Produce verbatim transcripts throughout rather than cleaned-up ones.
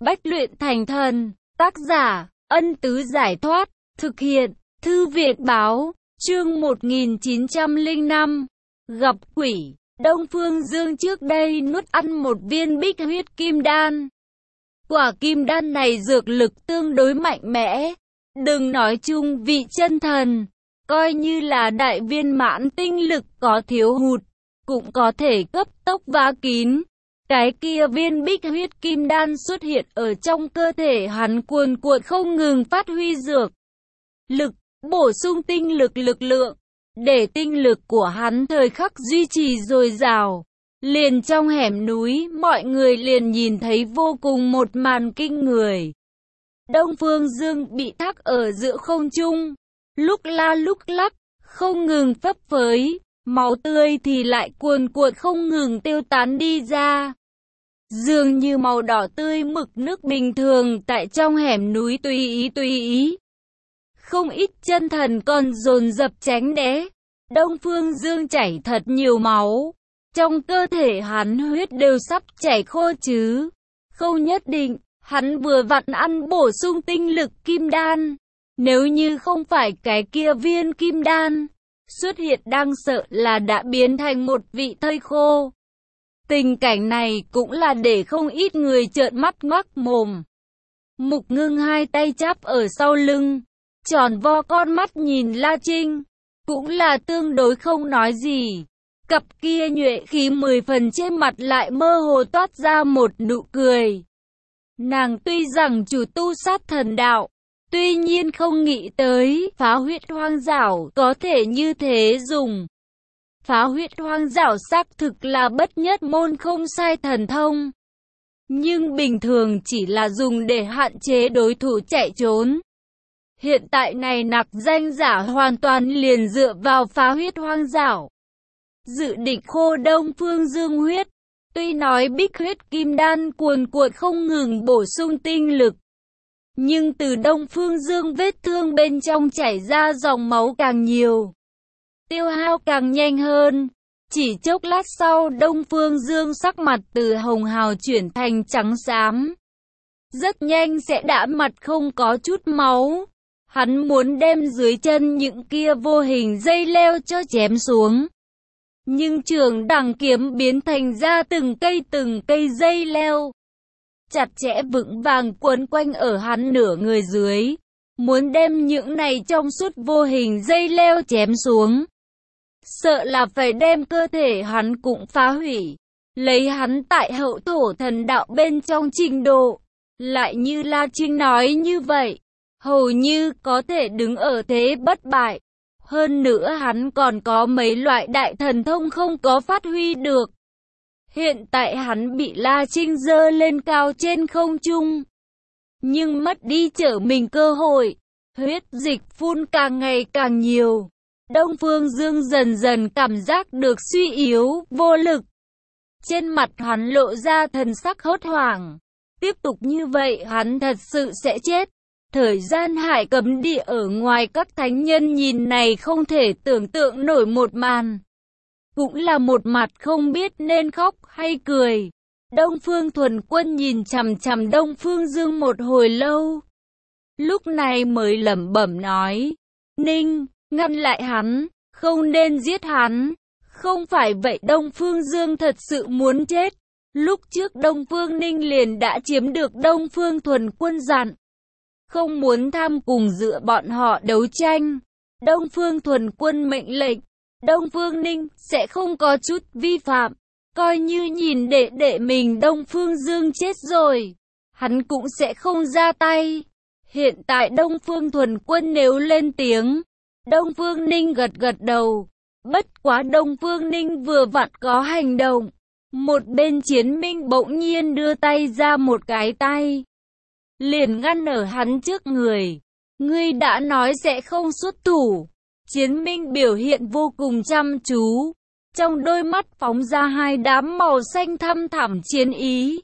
Bách luyện thành thần. Tác giả, Ân Tứ Giải Thoát. Thực hiện, Thư Việt Báo. Chương một nghìn chín trăm lẻ năm. Gặp quỷ. Đông Phương Dương trước đây nuốt ăn một viên bích huyết kim đan. Quả kim đan này dược lực tương đối mạnh mẽ. Đừng nói chung vị chân thần, coi như là đại viên mãn tinh lực có thiếu hụt, cũng có thể cấp tốc vá kín. Cái kia viên bích huyết kim đan xuất hiện ở trong cơ thể hắn, cuồn cuộn không ngừng phát huy dược lực, bổ sung tinh lực lực lượng, để tinh lực của hắn thời khắc duy trì dồi dào. Liền trong hẻm núi, mọi người liền nhìn thấy vô cùng một màn kinh người. Đông Phương Dương bị thác ở giữa không trung, lúc la lúc lắc, không ngừng phấp phới, máu tươi thì lại cuồn cuộn không ngừng tiêu tán đi ra. Dường như màu đỏ tươi mực nước bình thường tại trong hẻm núi tùy ý tùy ý. Không ít chân thần còn dồn dập tránh né. Đông Phương Dương chảy thật nhiều máu. Trong cơ thể hắn huyết đều sắp chảy khô chứ. Không nhất định, hắn vừa vặn ăn bổ sung tinh lực kim đan. Nếu như không phải cái kia viên kim đan xuất hiện, đang sợ là đã biến thành một vị thây khô. Tình cảnh này cũng là để không ít người trợn mắt ngoác mồm. Mục Ngưng hai tay chắp ở sau lưng, tròn vo con mắt nhìn La Trinh, cũng là tương đối không nói gì. Cặp kia nhuệ khí mười phần trên mặt lại mơ hồ toát ra một nụ cười. Nàng tuy rằng chủ tu sát thần đạo, tuy nhiên không nghĩ tới phá huyết hoang dảo có thể như thế dùng. Phá huyết hoang dảo xác thực là bất nhất môn không sai thần thông, nhưng bình thường chỉ là dùng để hạn chế đối thủ chạy trốn. Hiện tại này nặc danh giả hoàn toàn liền dựa vào phá huyết hoang dảo, dự định khô Đông Phương Dương huyết. Tuy nói bích huyết kim đan cuồn cuộn không ngừng bổ sung tinh lực, nhưng từ Đông Phương Dương vết thương bên trong chảy ra dòng máu càng nhiều, tiêu hao càng nhanh hơn. Chỉ chốc lát sau, Đông Phương Dương sắc mặt từ hồng hào chuyển thành trắng xám, rất nhanh sẽ đã mặt không có chút máu. Hắn muốn đem dưới chân những kia vô hình dây leo cho chém xuống, nhưng trường đằng kiếm biến thành ra từng cây từng cây dây leo, chặt chẽ vững vàng quấn quanh ở hắn nửa người dưới, muốn đem những này trong suốt vô hình dây leo chém xuống. Sợ là phải đem cơ thể hắn cũng phá hủy. Lấy hắn tại hậu thổ thần đạo bên trong trình độ, lại như La Trinh nói như vậy, hầu như có thể đứng ở thế bất bại. Hơn nữa hắn còn có mấy loại đại thần thông không có phát huy được. Hiện tại hắn bị La Trinh giơ lên cao trên không trung, nhưng mất đi trở mình cơ hội, huyết dịch phun càng ngày càng nhiều. Đông Phương Dương dần dần cảm giác được suy yếu, vô lực. Trên mặt hắn lộ ra thần sắc hốt hoảng. Tiếp tục như vậy hắn thật sự sẽ chết. Thời gian hải cấm địa ở ngoài, các thánh nhân nhìn này không thể tưởng tượng nổi một màn. Cũng là một mặt không biết nên khóc hay cười. Đông Phương Thuần Quân nhìn chằm chằm Đông Phương Dương một hồi lâu. Lúc này mới lẩm bẩm nói, Ninh, ngăn lại hắn, không nên giết hắn. Không phải vậy Đông Phương Dương thật sự muốn chết. Lúc trước Đông Phương Ninh liền đã chiếm được Đông Phương Thuần Quân dặn, không muốn tham cùng giữa bọn họ đấu tranh. Đông Phương Thuần Quân mệnh lệnh, Đông Phương Ninh sẽ không có chút vi phạm. Coi như nhìn đệ đệ mình Đông Phương Dương chết rồi, hắn cũng sẽ không ra tay. Hiện tại Đông Phương Thuần Quân nếu lên tiếng, Đông Phương Ninh gật gật đầu. Bất quá Đông Phương Ninh vừa vặn có hành động. Một bên Chiến Minh bỗng nhiên đưa tay ra một cái tay, liền ngăn ở hắn trước người. Ngươi đã nói sẽ không xuất thủ. Chiến Minh biểu hiện vô cùng chăm chú, trong đôi mắt phóng ra hai đám màu xanh thăm thẳm chiến ý.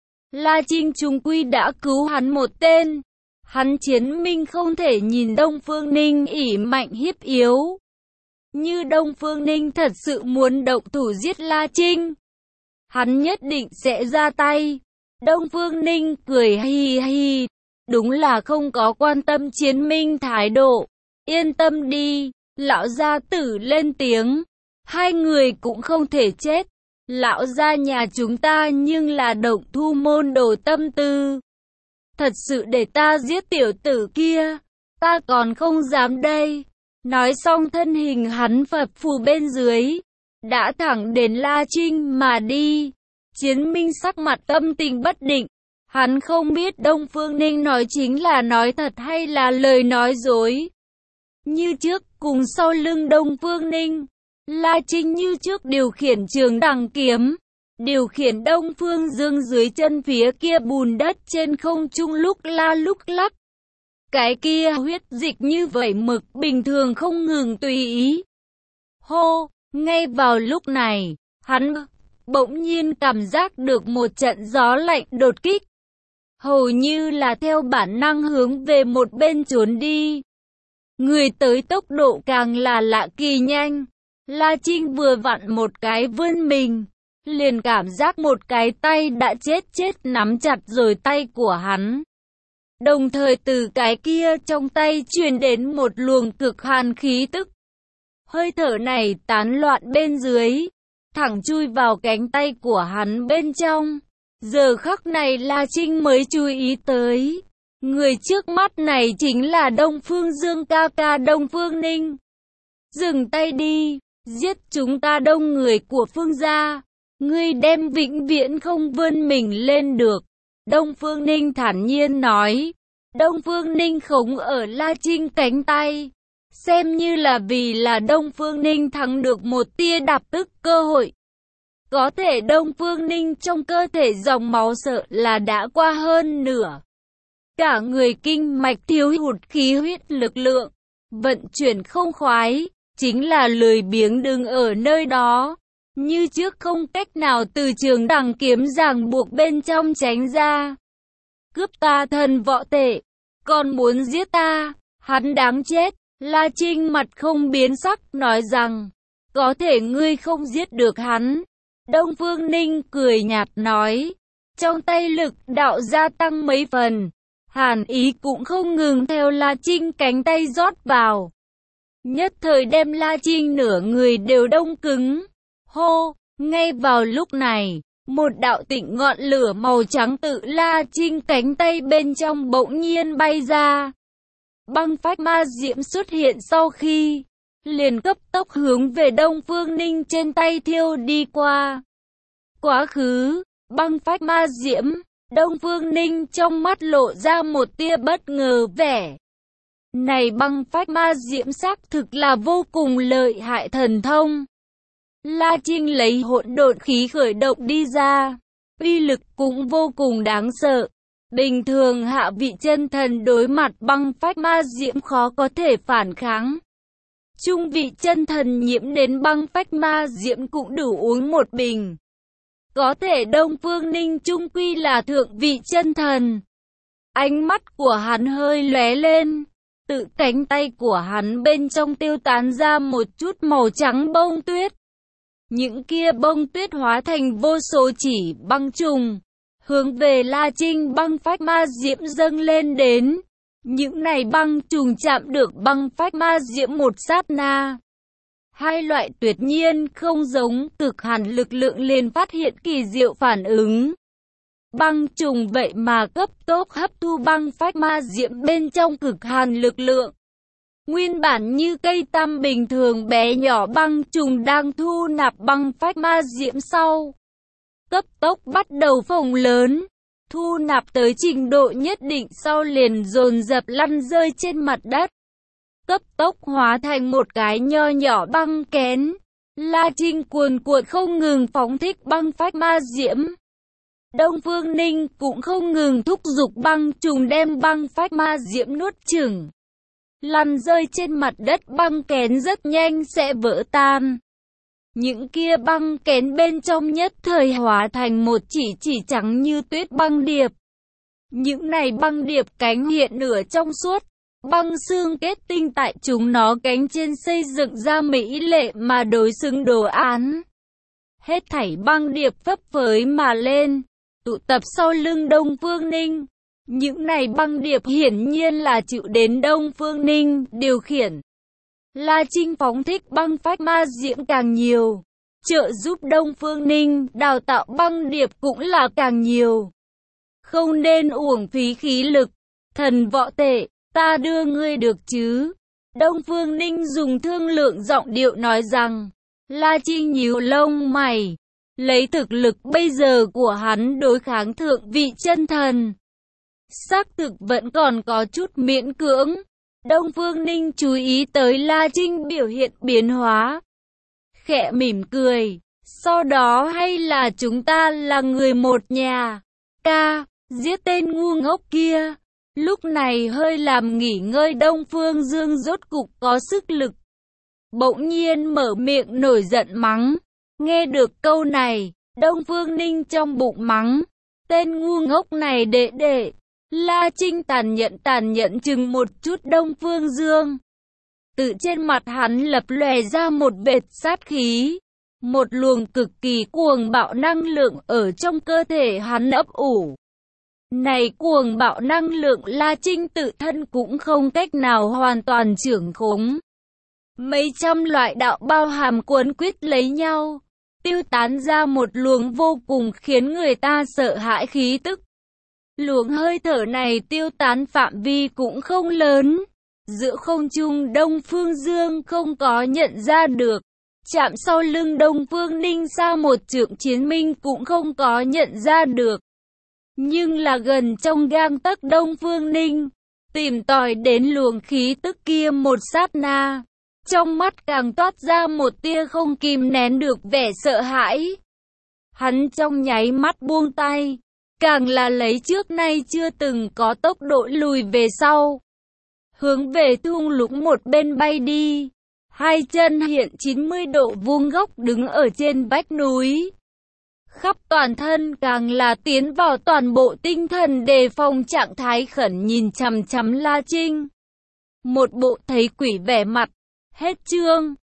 La Trinh chung quy đã cứu hắn một tên. Hắn Chiến Minh không thể nhìn Đông Phương Ninh ỷ mạnh hiếp yếu. Như Đông Phương Ninh thật sự muốn động thủ giết La Trinh, hắn nhất định sẽ ra tay. Đông Phương Ninh cười hi hi, đúng là không có quan tâm Chiến Minh thái độ. Yên tâm đi, lão gia tử lên tiếng, hai người cũng không thể chết. Lão gia nhà chúng ta nhưng là Động Thu môn đồ tâm tư. Thật sự để ta giết tiểu tử kia, ta còn không dám đây. Nói xong thân hình hắn phập phù bên dưới, đã thẳng đến La Trinh mà đi. Chiến Minh sắc mặt tâm tình bất định, hắn không biết Đông Phương Ninh nói chính là nói thật hay là lời nói dối. Như trước, cùng sau lưng Đông Phương Ninh, La Trinh như trước điều khiển trường đằng kiếm, điều khiển Đông Phương Dương dưới chân phía kia bùn đất trên không trung lúc la lúc lắc. Cái kia huyết dịch như vậy mực bình thường không ngừng tùy ý. Hô, ngay vào lúc này, hắn bỗng nhiên cảm giác được một trận gió lạnh đột kích. Hầu như là theo bản năng hướng về một bên trốn đi. Người tới tốc độ càng là lạ kỳ nhanh. La Trinh vừa vặn một cái vươn mình, liền cảm giác một cái tay đã chết chết nắm chặt rồi tay của hắn. Đồng thời từ cái kia trong tay truyền đến một luồng cực hàn khí tức. Hơi thở này tán loạn bên dưới, thẳng chui vào cánh tay của hắn bên trong. Giờ khắc này La Trinh mới chú ý tới, người trước mắt này chính là Đông Phương Dương ca ca Đông Phương Ninh. Dừng tay đi, giết chúng ta đông người của Phương gia, ngươi đem vĩnh viễn không vươn mình lên được. Đông Phương Ninh thản nhiên nói. Đông Phương Ninh khống ở La Trinh cánh tay, xem như là vì là Đông Phương Ninh thắng được một tia đạp tức cơ hội. Có thể Đông Phương Ninh trong cơ thể dòng máu sợ là đã qua hơn nửa. Cả người kinh mạch thiếu hụt khí huyết lực lượng, vận chuyển không khoái, chính là lười biếng đứng ở nơi đó. Như trước không cách nào từ trường đằng kiếm ràng buộc bên trong tránh ra. Cướp ta thần võ tệ, còn muốn giết ta, hắn đáng chết. La Trinh mặt không biến sắc nói rằng, có thể ngươi không giết được hắn. Đông Phương Ninh cười nhạt nói, trong tay lực đạo gia tăng mấy phần, hàn ý cũng không ngừng theo La Trinh cánh tay rót vào. Nhất thời đem La Trinh nửa người đều đông cứng. Hô, ngay vào lúc này, một đạo tịnh ngọn lửa màu trắng tự La Trinh cánh tay bên trong bỗng nhiên bay ra. Băng phách ma diễm xuất hiện sau khi, liền cấp tốc hướng về Đông Phương Ninh trên tay thiêu đi qua. Quá khứ, băng phách ma diễm, Đông Phương Ninh trong mắt lộ ra một tia bất ngờ vẻ. Này băng phách ma diễm xác thực là vô cùng lợi hại thần thông. La Trinh lấy hỗn độn khí khởi động đi ra, uy lực cũng vô cùng đáng sợ. Bình thường hạ vị chân thần đối mặt băng phách ma diễm khó có thể phản kháng. Trung vị chân thần nhiễm đến băng phách ma diễm cũng đủ uống một bình. Có thể Đông Phương Ninh trung quy là thượng vị chân thần. Ánh mắt của hắn hơi lóe lên, tự cánh tay của hắn bên trong tiêu tán ra một chút màu trắng bông tuyết. Những kia bông tuyết hóa thành vô số chỉ băng trùng, hướng về La Trinh băng phách ma diễm dâng lên đến. Những này băng trùng chạm được băng phách ma diễm một sát na. Hai loại tuyệt nhiên không giống cực hàn lực lượng liền phát hiện kỳ diệu phản ứng. Băng trùng vậy mà cấp tốc hấp thu băng phách ma diễm bên trong cực hàn lực lượng. Nguyên bản như cây tăm bình thường bé nhỏ băng trùng đang thu nạp băng phách ma diễm sau. Cấp tốc bắt đầu phồng lớn, thu nạp tới trình độ nhất định sau liền dồn dập lăn rơi trên mặt đất. Cấp tốc hóa thành một cái nho nhỏ băng kén. La Trinh cuồn cuộn không ngừng phóng thích băng phách ma diễm. Đông Phương Ninh cũng không ngừng thúc giục băng trùng đem băng phách ma diễm nuốt chửng. Lăn rơi trên mặt đất băng kén rất nhanh sẽ vỡ tan. Những kia băng kén bên trong nhất thời hóa thành một chỉ chỉ trắng như tuyết băng điệp. Những này băng điệp cánh hiện nửa trong suốt, băng xương kết tinh tại chúng nó cánh trên xây dựng ra mỹ lệ mà đối xứng đồ án. Hết thảy băng điệp phấp phới mà lên, tụ tập sau lưng Đông Phương Ninh. Những này băng điệp hiển nhiên là chịu đến Đông Phương Ninh điều khiển. La Trinh phóng thích băng phách ma diễm càng nhiều, trợ giúp Đông Phương Ninh đào tạo băng điệp cũng là càng nhiều. Không nên uổng phí khí lực. Thần võ tệ, ta đưa ngươi được chứ? Đông Phương Ninh dùng thương lượng giọng điệu nói rằng. La Trinh nhíu lông mày, lấy thực lực bây giờ của hắn đối kháng thượng vị chân thần, xác thực vẫn còn có chút miễn cưỡng. Đông Phương Ninh chú ý tới La Trinh biểu hiện biến hóa, khẽ mỉm cười, sau đó hay là chúng ta là người một nhà. Ca, giết tên ngu ngốc kia. Lúc này hơi làm nghỉ ngơi Đông Phương Dương rốt cục có sức lực, bỗng nhiên mở miệng nổi giận mắng. Nghe được câu này, Đông Phương Ninh trong bụng mắng, tên ngu ngốc này đệ đệ. La Trinh tàn nhẫn tàn nhẫn chừng một chút Đông Phương Dương. Từ trên mặt hắn lập lòe ra một vệt sát khí, một luồng cực kỳ cuồng bạo năng lượng ở trong cơ thể hắn ấp ủ. Này cuồng bạo năng lượng La Trinh tự thân cũng không cách nào hoàn toàn trưởng khống. Mấy trăm loại đạo bao hàm cuốn quýt lấy nhau, tiêu tán ra một luồng vô cùng khiến người ta sợ hãi khí tức. Luồng hơi thở này tiêu tán phạm vi cũng không lớn. Giữa không trung Đông Phương Dương không có nhận ra được. Chạm sau lưng Đông Phương Ninh xa một trượng Chiến Minh cũng không có nhận ra được. Nhưng là gần trong gang tấc Đông Phương Ninh, tìm tòi đến luồng khí tức kia một sát na, trong mắt càng toát ra một tia không kìm nén được vẻ sợ hãi. Hắn trong nháy mắt buông tay, càng là lấy trước nay chưa từng có tốc độ lùi về sau, hướng về thung lũng một bên bay đi. Hai chân hiện chín mươi độ vuông góc đứng ở trên vách núi, khắp toàn thân càng là tiến vào toàn bộ tinh thần đề phòng trạng thái khẩn nhìn chằm chằm La Trinh. Một bộ thấy quỷ vẻ mặt. Hết chương.